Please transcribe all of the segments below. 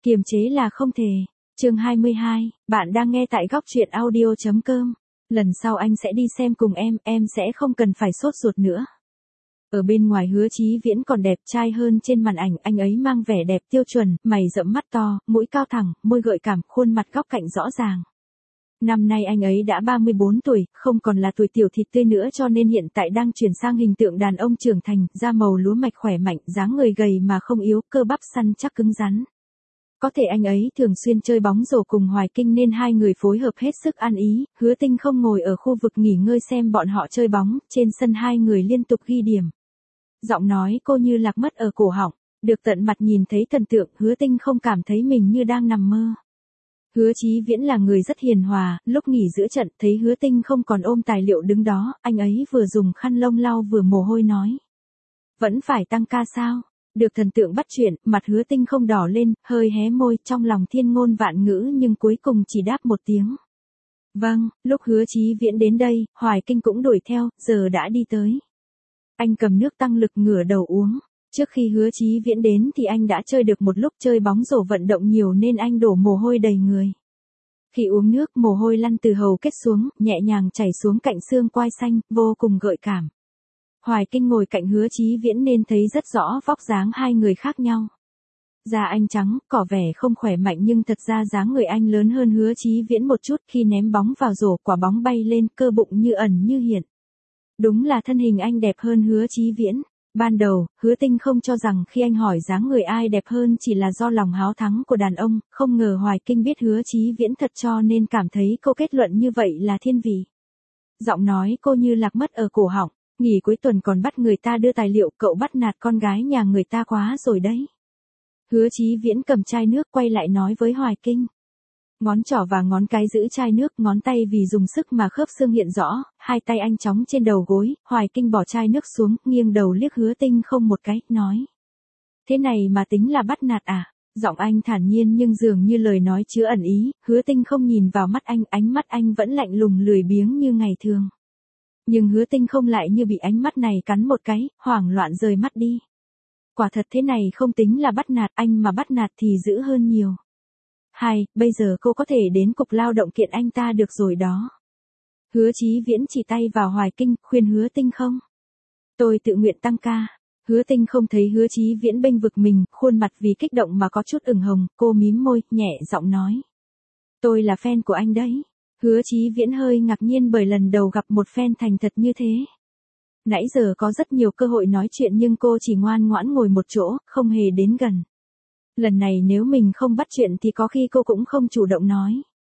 Kiềm chế là không thể. Chương 22, bạn đang nghe tại góc truyện audio.com. Lần sau anh sẽ đi xem cùng em sẽ không cần phải sốt ruột nữa. Ở bên ngoài Hứa Chí Viễn còn đẹp trai hơn trên màn ảnh, anh ấy mang vẻ đẹp tiêu chuẩn, mày rậm mắt to, mũi cao thẳng, môi gợi cảm, khuôn mặt góc cạnh rõ ràng. Năm nay anh ấy đã 34 tuổi, không còn là tuổi tiểu thịt tươi nữa, cho nên hiện tại đang chuyển sang hình tượng đàn ông trưởng thành, da màu lúa mạch khỏe mạnh, dáng người gầy mà không yếu, cơ bắp săn chắc cứng rắn. Có thể anh ấy thường xuyên chơi bóng rổ cùng Hoài Kinh nên hai người phối hợp hết sức ăn ý. Hứa Tinh không ngồi ở khu vực nghỉ ngơi xem bọn họ chơi bóng, trên sân hai người liên tục ghi điểm. Giọng nói cô như lạc mất ở cổ họng, được tận mặt nhìn thấy thần tượng, Hứa Tinh không cảm thấy mình như đang nằm mơ. Hứa Chí Viễn là người rất hiền hòa, lúc nghỉ giữa trận thấy Hứa Tinh không còn ôm tài liệu đứng đó, anh ấy vừa dùng khăn lông lau vừa mồ hôi nói. Vẫn phải tăng ca sao? Được thần tượng bắt chuyện, mặt Hứa Tinh không đỏ lên, hơi hé môi, trong lòng thiên ngôn vạn ngữ nhưng cuối cùng chỉ đáp một tiếng. Vâng, lúc Hứa Chí Viễn đến đây, Hoài Kinh cũng đuổi theo, giờ đã đi tới. Anh cầm nước tăng lực ngửa đầu uống. Trước khi Hứa Chí Viễn đến thì anh đã chơi được một lúc, chơi bóng rổ vận động nhiều nên anh đổ mồ hôi đầy người. Khi uống nước, mồ hôi lăn từ hầu kết xuống, nhẹ nhàng chảy xuống cạnh xương quai xanh, vô cùng gợi cảm. Hoài Kinh ngồi cạnh Hứa Chí Viễn nên thấy rất rõ vóc dáng hai người khác nhau. Da anh trắng, có vẻ không khỏe mạnh nhưng thật ra dáng người anh lớn hơn Hứa Chí Viễn một chút, khi ném bóng vào rổ quả bóng bay lên, cơ bụng như ẩn như hiện. Đúng là thân hình anh đẹp hơn Hứa Chí Viễn. Ban đầu, Hứa Tinh không cho rằng khi anh hỏi dáng người ai đẹp hơn chỉ là do lòng háo thắng của đàn ông, không ngờ Hoài Kinh biết Hứa Chí Viễn thật cho nên cảm thấy cô kết luận như vậy là thiên vị. Giọng nói cô như lạc mất ở cổ họng. Nghỉ cuối tuần còn bắt người ta đưa tài liệu, cậu bắt nạt con gái nhà người ta quá rồi đấy. Hứa Chí Viễn cầm chai nước quay lại nói với Hoài Kinh. Ngón trỏ và ngón cái giữ chai nước, ngón tay vì dùng sức mà khớp xương hiện rõ, hai tay anh chóng trên đầu gối, Hoài Kinh bỏ chai nước xuống, nghiêng đầu liếc Hứa Tinh không một cái, nói. Thế này mà tính là bắt nạt à? Giọng anh thản nhiên nhưng dường như lời nói chứa ẩn ý, Hứa Tinh không nhìn vào mắt anh, ánh mắt anh vẫn lạnh lùng lười biếng như ngày thường. Nhưng Hứa Tinh không lại như bị ánh mắt này cắn một cái, hoảng loạn rời mắt đi. Quả thật thế này không tính là bắt nạt, anh mà bắt nạt thì dữ hơn nhiều. Bây giờ cô có thể đến cục lao động kiện anh ta được rồi đó. Hứa Chí Viễn chỉ tay vào Hoài Kinh, khuyên Hứa Tinh không. Tôi tự nguyện tăng ca. Hứa Tinh không thấy Hứa Chí Viễn bênh vực mình, khuôn mặt vì kích động mà có chút ửng hồng, cô mím môi, nhẹ giọng nói. Tôi là fan của anh đấy. Hứa Chí Viễn hơi ngạc nhiên bởi lần đầu gặp một fan thành thật như thế. Nãy giờ có rất nhiều cơ hội nói chuyện nhưng cô chỉ ngoan ngoãn ngồi một chỗ, không hề đến gần. Lần này nếu mình không bắt chuyện thì có khi cô cũng không chủ động nói.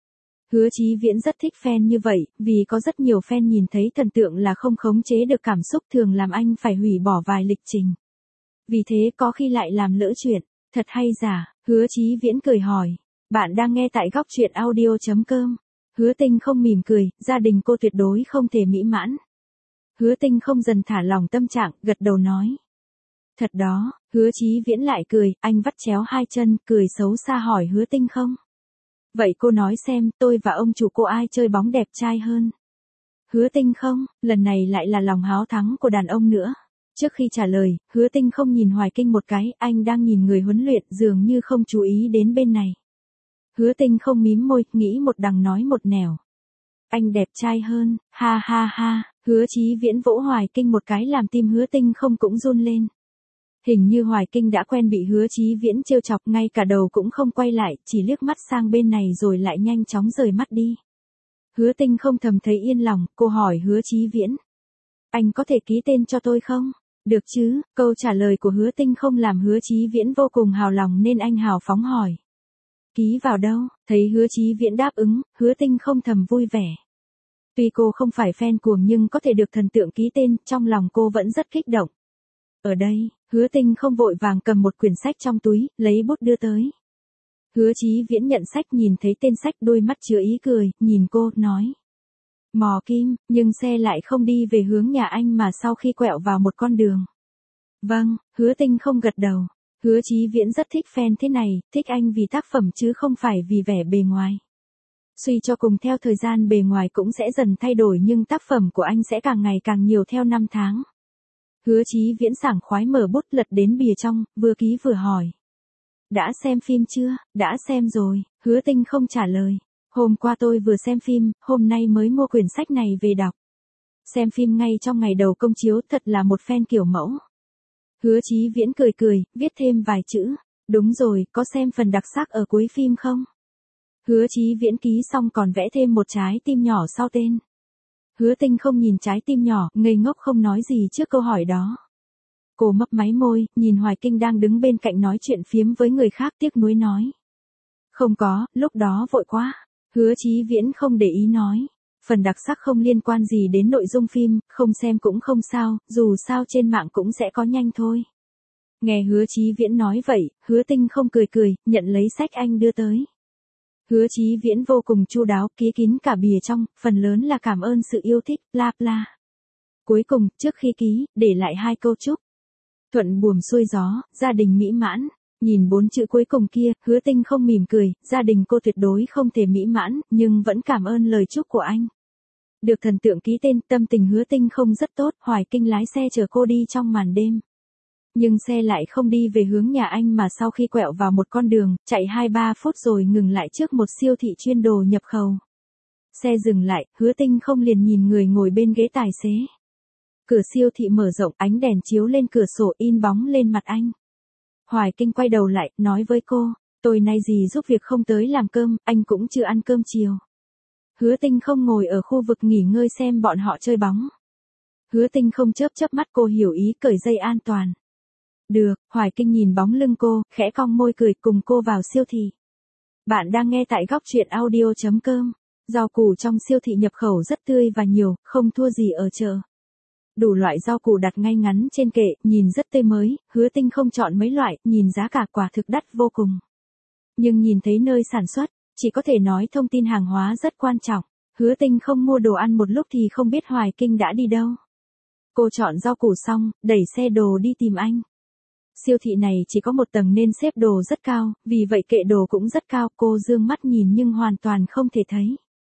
Hứa Chí Viễn rất thích fan như vậy, vì có rất nhiều fan nhìn thấy thần tượng là không khống chế được cảm xúc thường làm anh phải hủy bỏ vài lịch trình. Vì thế có khi lại làm lỡ chuyện. Thật hay giả? Hứa Chí Viễn cười hỏi. Bạn đang nghe tại góc truyện audio.com. Hứa Tinh không mỉm cười, gia đình cô tuyệt đối không thể mỹ mãn. Hứa Tinh không dần thả lòng tâm trạng, gật đầu nói. Thật đó, Hứa Chí Viễn lại cười, anh vắt chéo hai chân, cười xấu xa hỏi Hứa Tinh không. Vậy cô nói xem, tôi và ông chủ cô ai chơi bóng đẹp trai hơn? Hứa Tinh không, lần này lại là lòng háo thắng của đàn ông nữa. Trước khi trả lời, Hứa Tinh không nhìn Hoài Kinh một cái, anh đang nhìn người huấn luyện dường như không chú ý đến bên này. Hứa Tinh không mím môi, nghĩ một đằng nói một nẻo. Anh đẹp trai hơn, ha ha ha, Hứa Chí Viễn vỗ Hoài Kinh một cái làm tim Hứa Tinh không cũng run lên. Hình như Hoài Kinh đã quen bị Hứa Chí Viễn trêu chọc, ngay cả đầu cũng không quay lại, chỉ liếc mắt sang bên này rồi lại nhanh chóng rời mắt đi. Hứa Tinh không thầm thấy yên lòng, cô hỏi Hứa Chí Viễn. Anh có thể ký tên cho tôi không? Được chứ, câu trả lời của Hứa Tinh không làm Hứa Chí Viễn vô cùng hào lòng nên anh hào phóng hỏi. Ký vào đâu? Thấy Hứa Chí Viễn đáp ứng, Hứa Tinh không thầm vui vẻ. Tuy cô không phải fan cuồng nhưng có thể được thần tượng ký tên, trong lòng cô vẫn rất kích động. Ở đây, Hứa Tinh không vội vàng cầm một quyển sách trong túi, lấy bút đưa tới. Hứa Chí Viễn nhận sách, nhìn thấy tên sách, đôi mắt chứa ý cười, nhìn cô, nói. Mò kim, nhưng xe lại không đi về hướng nhà anh mà sau khi quẹo vào một con đường. Vâng, Hứa Tinh không gật đầu. Hứa Chí Viễn rất thích fan thế này, thích anh vì tác phẩm chứ không phải vì vẻ bề ngoài. Suy cho cùng theo thời gian bề ngoài cũng sẽ dần thay đổi nhưng tác phẩm của anh sẽ càng ngày càng nhiều theo năm tháng. Hứa Chí Viễn sảng khoái mở bút lật đến bìa trong, vừa ký vừa hỏi. Đã xem phim chưa? Đã xem rồi, Hứa Tinh không trả lời. Hôm qua tôi vừa xem phim, hôm nay mới mua quyển sách này về đọc. Xem phim ngay trong ngày đầu công chiếu thật là một fan kiểu mẫu. Hứa Chí Viễn cười cười, viết thêm vài chữ. Đúng rồi, có xem phần đặc sắc ở cuối phim không? Hứa Chí Viễn ký xong còn vẽ thêm một trái tim nhỏ sau tên. Hứa Tinh không nhìn trái tim nhỏ, ngây ngốc không nói gì trước câu hỏi đó. Cô mấp máy môi, nhìn Hoài Kinh đang đứng bên cạnh nói chuyện phiếm với người khác tiếc nuối nói. Không có, lúc đó vội quá. Hứa Chí Viễn không để ý nói. Phần đặc sắc không liên quan gì đến nội dung phim, không xem cũng không sao, dù sao trên mạng cũng sẽ có nhanh thôi. Nghe Hứa Chí Viễn nói vậy, Hứa Tinh không cười cười, nhận lấy sách anh đưa tới. Hứa Chí Viễn vô cùng chu đáo, ký kín cả bìa trong, phần lớn là cảm ơn sự yêu thích, bla bla. Cuối cùng, trước khi ký, để lại 2 câu chúc. Thuận buồm xuôi gió, gia đình mỹ mãn. Nhìn 4 chữ cuối cùng kia, Hứa Tinh không mỉm cười, gia đình cô tuyệt đối không thể mỹ mãn, nhưng vẫn cảm ơn lời chúc của anh. Được thần tượng ký tên, tâm tình Hứa Tinh không rất tốt, Hoài Kinh lái xe chở cô đi trong màn đêm. Nhưng xe lại không đi về hướng nhà anh mà sau khi quẹo vào một con đường, chạy 2-3 phút rồi ngừng lại trước một siêu thị chuyên đồ nhập khẩu. Xe dừng lại, Hứa Tinh không liền nhìn người ngồi bên ghế tài xế. Cửa siêu thị mở rộng, ánh đèn chiếu lên cửa sổ in bóng lên mặt anh. Hoài Kinh quay đầu lại, nói với cô, tôi nay gì giúp việc không tới làm cơm, anh cũng chưa ăn cơm chiều. Hứa Tinh không ngồi ở khu vực nghỉ ngơi xem bọn họ chơi bóng. Hứa Tinh không chớp mắt cô hiểu ý cởi dây an toàn. Được, Hoài Kinh nhìn bóng lưng cô, khẽ cong môi cười cùng cô vào siêu thị. Bạn đang nghe tại góc truyện audio.com. Rau củ trong siêu thị nhập khẩu rất tươi và nhiều, không thua gì ở chợ. Đủ loại rau củ đặt ngay ngắn trên kệ, nhìn rất tươi mới, Hứa Tinh không chọn mấy loại, nhìn giá cả quả thực đắt vô cùng. Nhưng nhìn thấy nơi sản xuất, chỉ có thể nói thông tin hàng hóa rất quan trọng. Hứa Tinh không mua đồ ăn một lúc thì không biết Hoài Kinh đã đi đâu. Cô chọn rau củ xong, đẩy xe đồ đi tìm anh. Siêu thị này chỉ có một tầng nên xếp đồ rất cao, vì vậy kệ đồ cũng rất cao, cô dương mắt nhìn nhưng hoàn toàn không thể thấy.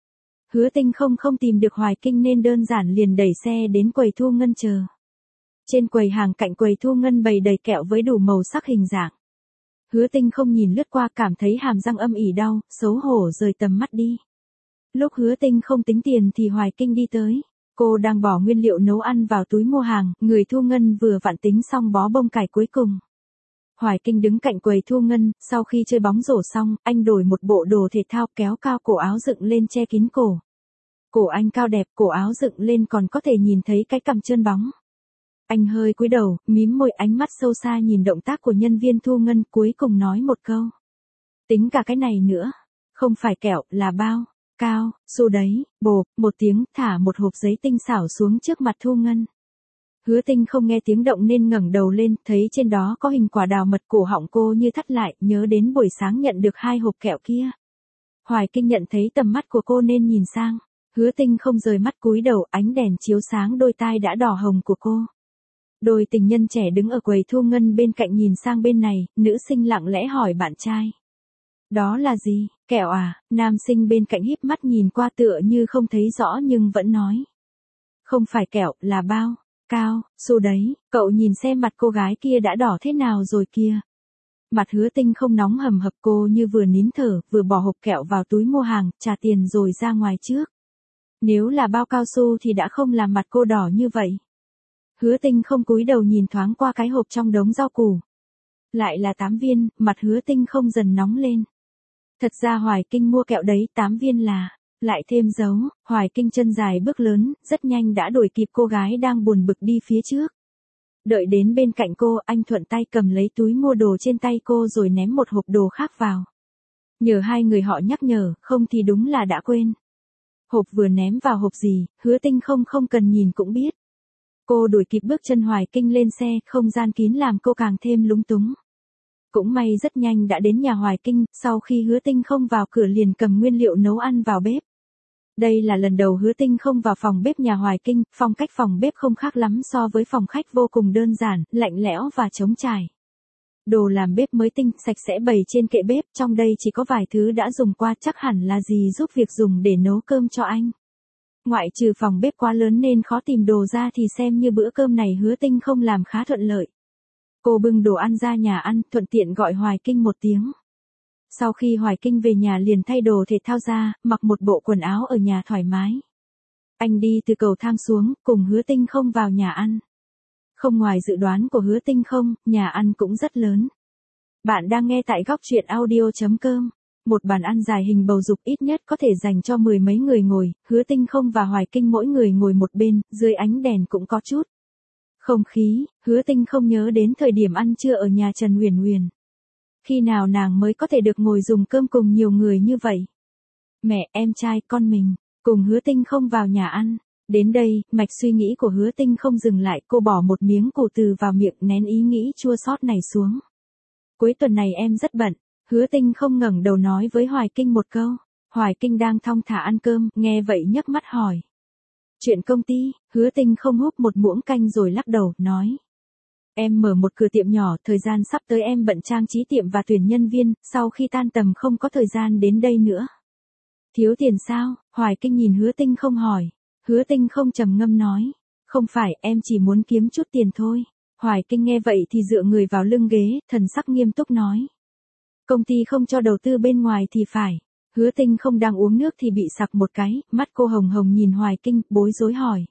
Hứa Tinh không tìm được Hoài Kinh nên đơn giản liền đẩy xe đến quầy thu ngân chờ. Trên quầy hàng cạnh quầy thu ngân bày đầy kẹo với đủ màu sắc hình dạng. Hứa Tinh không nhìn lướt qua cảm thấy hàm răng âm ỉ đau, xấu hổ rời tầm mắt đi. Lúc Hứa Tinh không tính tiền thì Hoài Kinh đi tới. Cô đang bỏ nguyên liệu nấu ăn vào túi mua hàng, người thu ngân vừa vặn tính xong bó bông cải cuối cùng. Hoài Kinh đứng cạnh quầy thu ngân, sau khi chơi bóng rổ xong, anh đổi một bộ đồ thể thao kéo cao cổ áo dựng lên che kín cổ. Cổ anh cao đẹp, cổ áo dựng lên còn có thể nhìn thấy cái cằm trơn bóng. Anh hơi cúi đầu, mím môi, ánh mắt sâu xa nhìn động tác của nhân viên thu ngân, cuối cùng nói một câu. Tính cả cái này nữa. Không phải kẹo, là bao. Cao, xu đấy, bộp, một tiếng, thả một hộp giấy tinh xảo xuống trước mặt thu ngân. Hứa Tinh không nghe tiếng động nên ngẩng đầu lên, thấy trên đó có hình quả đào mật, cổ họng cô như thắt lại, nhớ đến buổi sáng nhận được 2 hộp kẹo kia. Hoài Kinh nhận thấy tầm mắt của cô nên nhìn sang. Hứa Tinh không rời mắt cúi đầu, ánh đèn chiếu sáng đôi tai đã đỏ hồng của cô. Đôi tình nhân trẻ đứng ở quầy thu ngân bên cạnh nhìn sang bên này, nữ sinh lặng lẽ hỏi bạn trai. Đó là gì, kẹo à? Nam sinh bên cạnh híp mắt nhìn qua tựa như không thấy rõ nhưng vẫn nói. Không phải kẹo, là bao. Cao, xu đấy, cậu nhìn xem mặt cô gái kia đã đỏ thế nào rồi kia. Mặt Hứa Tinh không nóng hầm hập, cô như vừa nín thở, vừa bỏ hộp kẹo vào túi mua hàng, trả tiền rồi ra ngoài trước. Nếu là bao cao su thì đã không làm mặt cô đỏ như vậy. Hứa Tinh không cúi đầu nhìn thoáng qua cái hộp trong đống rau củ. Lại là 8 viên, mặt Hứa Tinh không dần nóng lên. Thật ra Hoài Kinh mua kẹo đấy, 8 viên là. Lại thêm dấu, Hoài Kinh chân dài bước lớn, rất nhanh đã đuổi kịp cô gái đang buồn bực đi phía trước. Đợi đến bên cạnh cô, anh thuận tay cầm lấy túi mua đồ trên tay cô rồi ném một hộp đồ khác vào. Nhờ 2 người họ nhắc nhở, không thì đúng là đã quên. Hộp vừa ném vào hộp gì, Hứa Tinh không cần nhìn cũng biết. Cô đuổi kịp bước chân Hoài Kinh lên xe, không gian kín làm cô càng thêm lúng túng. Cũng may rất nhanh đã đến nhà Hoài Kinh, sau khi Hứa Tinh không vào cửa liền cầm nguyên liệu nấu ăn vào bếp. Đây là lần đầu Hứa Tinh không vào phòng bếp nhà Hoài Kinh, phong cách phòng bếp không khác lắm so với phòng khách, vô cùng đơn giản, lạnh lẽo và trống trải. Đồ làm bếp mới tinh, sạch sẽ bày trên kệ bếp, trong đây chỉ có vài thứ đã dùng qua, chắc hẳn là gì giúp việc dùng để nấu cơm cho anh. Ngoại trừ phòng bếp quá lớn nên khó tìm đồ ra thì xem như bữa cơm này Hứa Tinh không làm khá thuận lợi. Cô bưng đồ ăn ra nhà ăn, thuận tiện gọi Hoài Kinh một tiếng. Sau khi Hoài Kinh về nhà liền thay đồ thể thao ra, mặc một bộ quần áo ở nhà thoải mái. Anh đi từ cầu thang xuống, cùng Hứa Tinh Không vào nhà ăn. Không ngoài dự đoán của Hứa Tinh Không, nhà ăn cũng rất lớn. Bạn đang nghe tại góc truyện audio.com. Một bàn ăn dài hình bầu dục ít nhất có thể dành cho 10 mấy người ngồi, Hứa Tinh Không và Hoài Kinh mỗi người ngồi một bên, dưới ánh đèn cũng có chút không khí. Hứa Tinh Không nhớ đến thời điểm ăn trưa ở nhà Trần Huyền Huyền. Khi nào nàng mới có thể được ngồi dùng cơm cùng nhiều người như vậy? Mẹ, em trai, con mình, cùng Hứa Tinh Không vào nhà ăn. Đến đây, mạch suy nghĩ của Hứa Tinh Không dừng lại, cô bỏ một miếng củ từ vào miệng, nén ý nghĩ chua xót này xuống. Cuối tuần này em rất bận. Hứa Tinh Không ngẩng đầu nói với Hoài Kinh một câu. Hoài Kinh đang thong thả ăn cơm, nghe vậy nhấc mắt hỏi. Chuyện công ty. Hứa Tinh Không húp một muỗng canh rồi lắc đầu, nói. Em mở một cửa tiệm nhỏ, thời gian sắp tới em bận trang trí tiệm và tuyển nhân viên, sau khi tan tầm không có thời gian đến đây nữa. Thiếu tiền sao? Hoài Kinh nhìn Hứa Tinh Không hỏi. Hứa Tinh Không trầm ngâm nói. Không phải, em chỉ muốn kiếm chút tiền thôi. Hoài Kinh nghe vậy thì dựa người vào lưng ghế, thần sắc nghiêm túc nói. Công ty không cho đầu tư bên ngoài thì phải. Hứa Tinh Không đang uống nước thì bị sặc một cái, mắt cô hồng hồng nhìn Hoài Kinh, bối rối hỏi.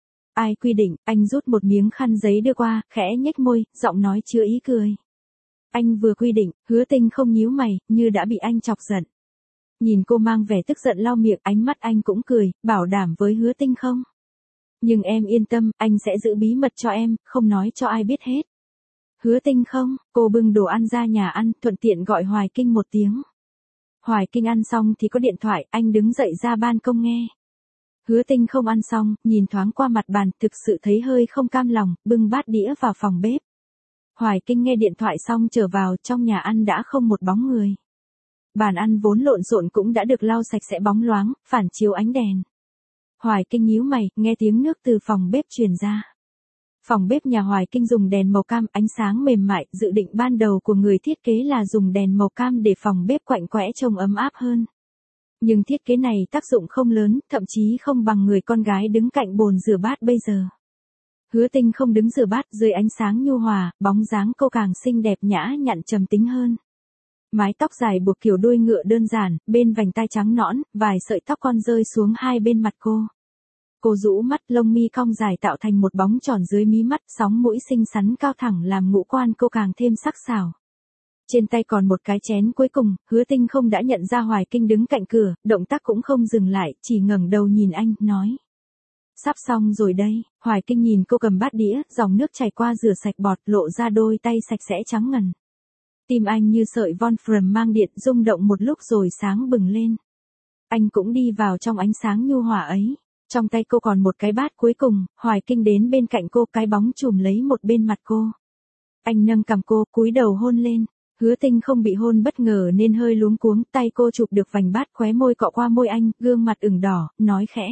Ai quy định? Anh rút một miếng khăn giấy đưa qua, khẽ nhếch môi, giọng nói chứa ý cười. Anh vừa quy định. Hứa Tinh Không nhíu mày, như đã bị anh chọc giận. Nhìn cô mang vẻ tức giận lau miệng, ánh mắt anh cũng cười, bảo đảm với Hứa Tinh Không. Nhưng em yên tâm, anh sẽ giữ bí mật cho em, không nói cho ai biết hết. Hứa Tinh Không, cô bưng đồ ăn ra nhà ăn, thuận tiện gọi Hoài Kinh một tiếng. Hoài Kinh ăn xong thì có điện thoại, anh đứng dậy ra ban công nghe. Hứa Tinh Không ăn xong, nhìn thoáng qua mặt bàn, thực sự thấy hơi không cam lòng, bưng bát đĩa vào phòng bếp. Hoài Kinh nghe điện thoại xong trở vào, trong nhà ăn đã không một bóng người. Bàn ăn vốn lộn xộn cũng đã được lau sạch sẽ bóng loáng, phản chiếu ánh đèn. Hoài Kinh nhíu mày, nghe tiếng nước từ phòng bếp truyền ra. Phòng bếp nhà Hoài Kinh dùng đèn màu cam, ánh sáng mềm mại, dự định ban đầu của người thiết kế là dùng đèn màu cam để phòng bếp quạnh quẽ trông ấm áp hơn. Nhưng thiết kế này tác dụng không lớn, thậm chí không bằng người con gái đứng cạnh bồn rửa bát bây giờ. Hứa Tinh Không đứng rửa bát, dưới ánh sáng nhu hòa, bóng dáng cô càng xinh đẹp nhã nhặn trầm tính hơn. Mái tóc dài buộc kiểu đuôi ngựa đơn giản, bên vành tai trắng nõn, vài sợi tóc con rơi xuống hai bên mặt cô. Cô rũ mắt, lông mi cong dài tạo thành một bóng tròn dưới mí mắt, sóng mũi xinh xắn cao thẳng làm ngũ quan cô càng thêm sắc sảo. Trên tay còn một cái chén cuối cùng, Hứa Tinh Không đã nhận ra Hoài Kinh đứng cạnh cửa, động tác cũng không dừng lại, chỉ ngẩng đầu nhìn anh, nói. Sắp xong rồi đây. Hoài Kinh nhìn cô cầm bát đĩa, dòng nước chảy qua rửa sạch bọt, lộ ra đôi tay sạch sẽ trắng ngần. Tim anh như sợi Wolfram mang điện, rung động một lúc rồi sáng bừng lên. Anh cũng đi vào trong ánh sáng nhu hòa ấy. Trong tay cô còn một cái bát cuối cùng, Hoài Kinh đến bên cạnh cô, cái bóng chùm lấy một bên mặt cô. Anh nâng cằm cô, cúi đầu hôn lên. Hứa Tinh Không bị hôn bất ngờ nên hơi luống cuống, tay cô chụp được vành bát, khóe môi cọ qua môi anh, gương mặt ửng đỏ, nói khẽ.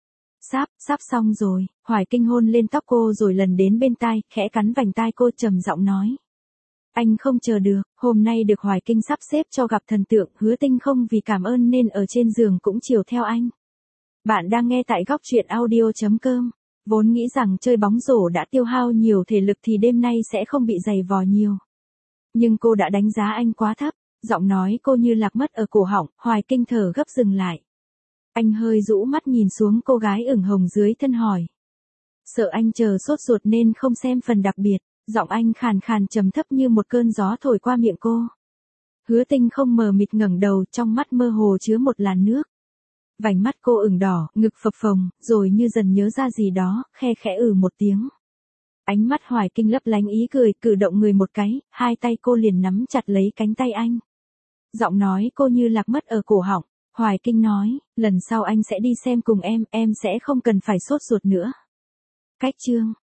Sắp xong rồi. Hoài Kinh hôn lên tóc cô rồi lần đến bên tai, khẽ cắn vành tai cô, trầm giọng nói. Anh không chờ được, hôm nay được Hoài Kinh sắp xếp cho gặp thần tượng. Hứa Tinh Không vì cảm ơn nên ở trên giường cũng chiều theo anh. Bạn đang nghe tại góc truyện audio.com. Vốn nghĩ rằng chơi bóng rổ đã tiêu hao nhiều thể lực thì đêm nay sẽ không bị dày vò nhiều. Nhưng cô đã đánh giá anh quá thấp, giọng nói cô như lạc mất ở cổ họng. Hoài Kinh thở gấp dừng lại. Anh hơi rũ mắt nhìn xuống cô gái ửng hồng dưới thân hỏi. Sợ anh chờ sốt ruột nên không xem phần đặc biệt, giọng anh khàn khàn trầm thấp như một cơn gió thổi qua miệng cô. Hứa Tinh Không mờ mịt ngẩng đầu, trong mắt mơ hồ chứa một làn nước. Vành mắt cô ửng đỏ, ngực phập phồng, rồi như dần nhớ ra gì đó, khe khẽ một tiếng. Ánh mắt Hoài Kinh lấp lánh ý cười, cử động người một cái, hai tay cô liền nắm chặt lấy cánh tay anh. Giọng nói cô như lạc mất ở cổ họng. Hoài Kinh nói, lần sau anh sẽ đi xem cùng em sẽ không cần phải sốt ruột nữa. Cách chương.